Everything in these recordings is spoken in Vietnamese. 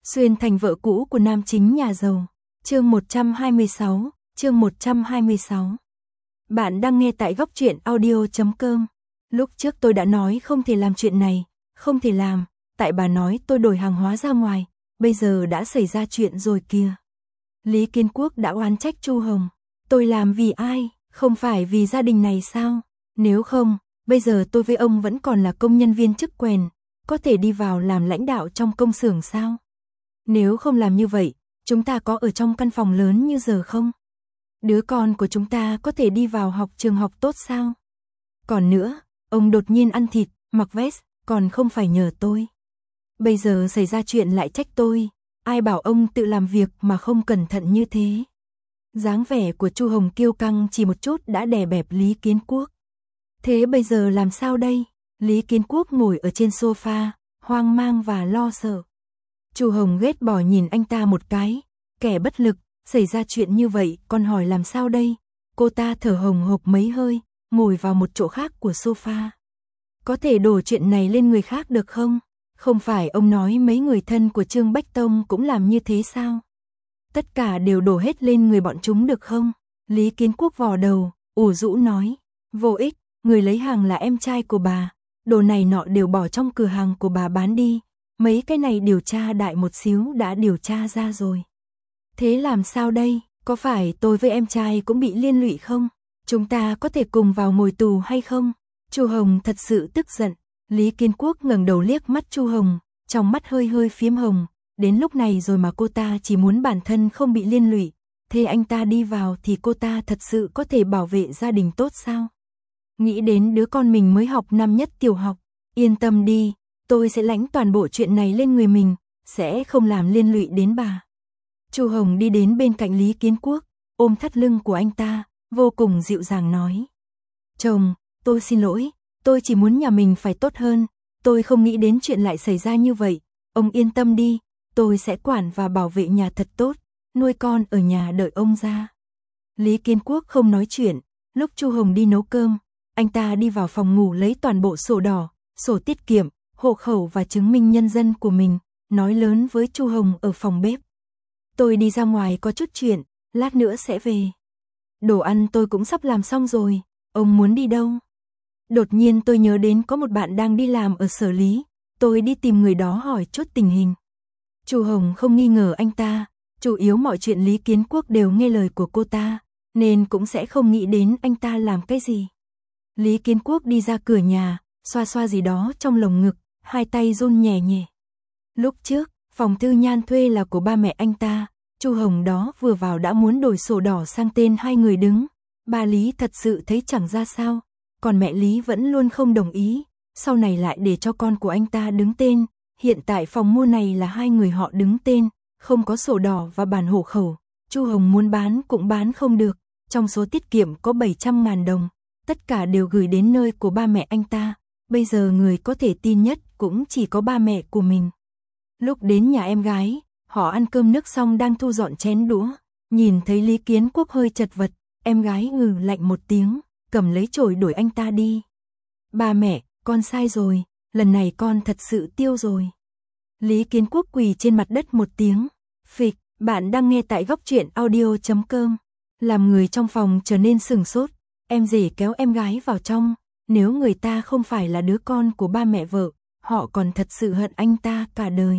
Xuyên thành vợ cũ của nam chính nhà giàu. Chương 126, chương 126. Bạn đang nghe tại góc truyện audio.com. Lúc trước tôi đã nói không thể làm chuyện này, không thể làm, tại bà nói tôi đổi hàng hóa ra ngoài, bây giờ đã xảy ra chuyện rồi kìa. Lý Kiến Quốc đã oán trách Chu Hồng. Tôi làm vì ai, không phải vì gia đình này sao? Nếu không, bây giờ tôi với ông vẫn còn là công nhân viên chức quèn, có thể đi vào làm lãnh đạo trong công xưởng sao? Nếu không làm như vậy, chúng ta có ở trong căn phòng lớn như giờ không? Đứa con của chúng ta có thể đi vào học trường học tốt sao? Còn nữa, ông đột nhiên ăn thịt, mặc vest, còn không phải nhờ tôi. Bây giờ xảy ra chuyện lại trách tôi, ai bảo ông tự làm việc mà không cẩn thận như thế. Dáng vẻ của Chu Hồng kiêu căng chỉ một chút đã đè bẹp Lý Kiến Quốc. Thế bây giờ làm sao đây? Lý Kiến Quốc ngồi ở trên sofa, hoang mang và lo sợ. Chu Hồng ghét bỏ nhìn anh ta một cái, kẻ bất lực, xảy ra chuyện như vậy, con hỏi làm sao đây? Cô ta thở hồng hộc mấy hơi, ngồi vào một chỗ khác của sofa. Có thể đổ chuyện này lên người khác được không? Không phải ông nói mấy người thân của Trương Bách Tông cũng làm như thế sao? Tất cả đều đổ hết lên người bọn chúng được không? Lý Kiến Quốc vò đầu, ủ rũ nói, vô ích, người lấy hàng là em trai của bà, đồ này nọ đều bỏ trong cửa hàng của bà bán đi, mấy cái này điều tra đại một xíu đã điều tra ra rồi. Thế làm sao đây, có phải tôi với em trai cũng bị liên lụy không? Chúng ta có thể cùng vào ngồi tù hay không? Chu Hồng thật sự tức giận. Lý Kiến Quốc ngẩng đầu liếc mắt Chu Hồng, trong mắt hơi hơi phiếm hồng, đến lúc này rồi mà cô ta chỉ muốn bản thân không bị liên lụy, thế anh ta đi vào thì cô ta thật sự có thể bảo vệ gia đình tốt sao? Nghĩ đến đứa con mình mới học năm nhất tiểu học, yên tâm đi, tôi sẽ lãnh toàn bộ chuyện này lên người mình, sẽ không làm liên lụy đến bà. Chu Hồng đi đến bên cạnh Lý Kiến Quốc, ôm thắt lưng của anh ta, vô cùng dịu dàng nói. Chồng, tôi xin lỗi, tôi chỉ muốn nhà mình phải tốt hơn, tôi không nghĩ đến chuyện lại xảy ra như vậy, ông yên tâm đi, tôi sẽ quản và bảo vệ nhà thật tốt, nuôi con ở nhà đợi ông ra. Lý Kiến Quốc không nói chuyện, lúc Chu Hồng đi nấu cơm, anh ta đi vào phòng ngủ lấy toàn bộ sổ đỏ, sổ tiết kiệm, hộ khẩu và chứng minh nhân dân của mình, nói lớn với Chu Hồng ở phòng bếp. Tôi đi ra ngoài có chút chuyện, lát nữa sẽ về. Đồ ăn tôi cũng sắp làm xong rồi, ông muốn đi đâu? Đột nhiên tôi nhớ đến có một bạn đang đi làm ở Sở Lý, tôi đi tìm người đó hỏi chút tình hình. Chu Hồng không nghi ngờ anh ta, chủ yếu mọi chuyện Lý Kiến Quốc đều nghe lời của cô ta, nên cũng sẽ không nghĩ đến anh ta làm cái gì. Lý Kiến Quốc đi ra cửa nhà, xoa xoa gì đó trong lồng ngực, hai tay run nhẹ nhẹ. Lúc trước, phòng thư Nhan thuê là của ba mẹ anh ta, Chu Hồng đó vừa vào đã muốn đổi sổ đỏ sang tên hai người đứng. Ba Lý thật sự thấy chẳng ra sao, còn mẹ Lý vẫn luôn không đồng ý, sau này lại để cho con của anh ta đứng tên. Hiện tại phòng mua này là hai người họ đứng tên, không có sổ đỏ và bản hộ khẩu. Chu Hồng muốn bán cũng bán không được, trong số tiết kiệm có 700.000 đồng, tất cả đều gửi đến nơi của ba mẹ anh ta. Bây giờ người có thể tin nhất cũng chỉ có ba mẹ của mình. Lúc đến nhà em gái, họ ăn cơm nước xong đang thu dọn chén đũa, nhìn thấy Lý Kiến Quốc hơi chật vật, em gái lạnh một tiếng, cầm lấy chổi đuổi anh ta đi. Ba mẹ, con sai rồi, lần này con thật sự tiêu rồi. Lý Kiến Quốc quỳ trên mặt đất một tiếng, phịch. Bạn đang nghe tại góc truyện audio.com. Làm người trong phòng trở nên sửng sốt, em rể kéo em gái vào trong, nếu người ta không phải là đứa con của ba mẹ vợ, họ còn thật sự hận anh ta cả đời.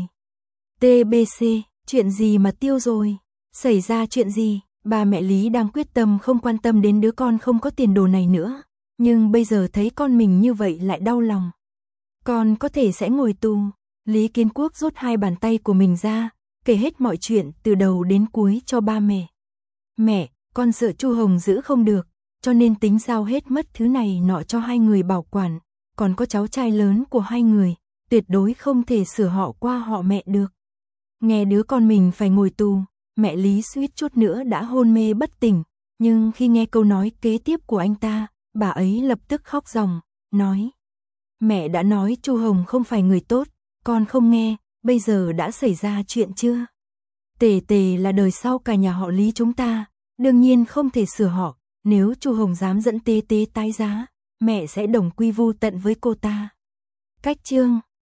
TBC, chuyện gì mà tiêu rồi? Xảy ra chuyện gì? Ba mẹ Lý đang quyết tâm không quan tâm đến đứa con không có tiền đồ này nữa, nhưng bây giờ thấy con mình như vậy lại đau lòng. Con có thể sẽ ngồi tù. Lý Kiến Quốc rút hai bàn tay của mình ra, kể hết mọi chuyện từ đầu đến cuối cho ba mẹ. Mẹ, con sợ Chu Hồng giữ không được, cho nên tính giao hết mất thứ này nọ cho hai người bảo quản, còn có cháu trai lớn của hai người, tuyệt đối không thể sửa họ qua họ mẹ được. Nghe đứa con mình phải ngồi tù, mẹ Lý suýt chút nữa đã hôn mê bất tỉnh, nhưng khi nghe câu nói kế tiếp của anh ta, bà ấy lập tức khóc ròng, nói: Mẹ đã nói Chu Hồng không phải người tốt, con không nghe, bây giờ đã xảy ra chuyện chưa? Tề Tề là đời sau cả nhà họ Lý chúng ta, đương nhiên không thể sửa họ, nếu Chu Hồng dám dẫn Tế Tế tái giá, mẹ sẽ đồng quy vu tận với cô ta. Cách chương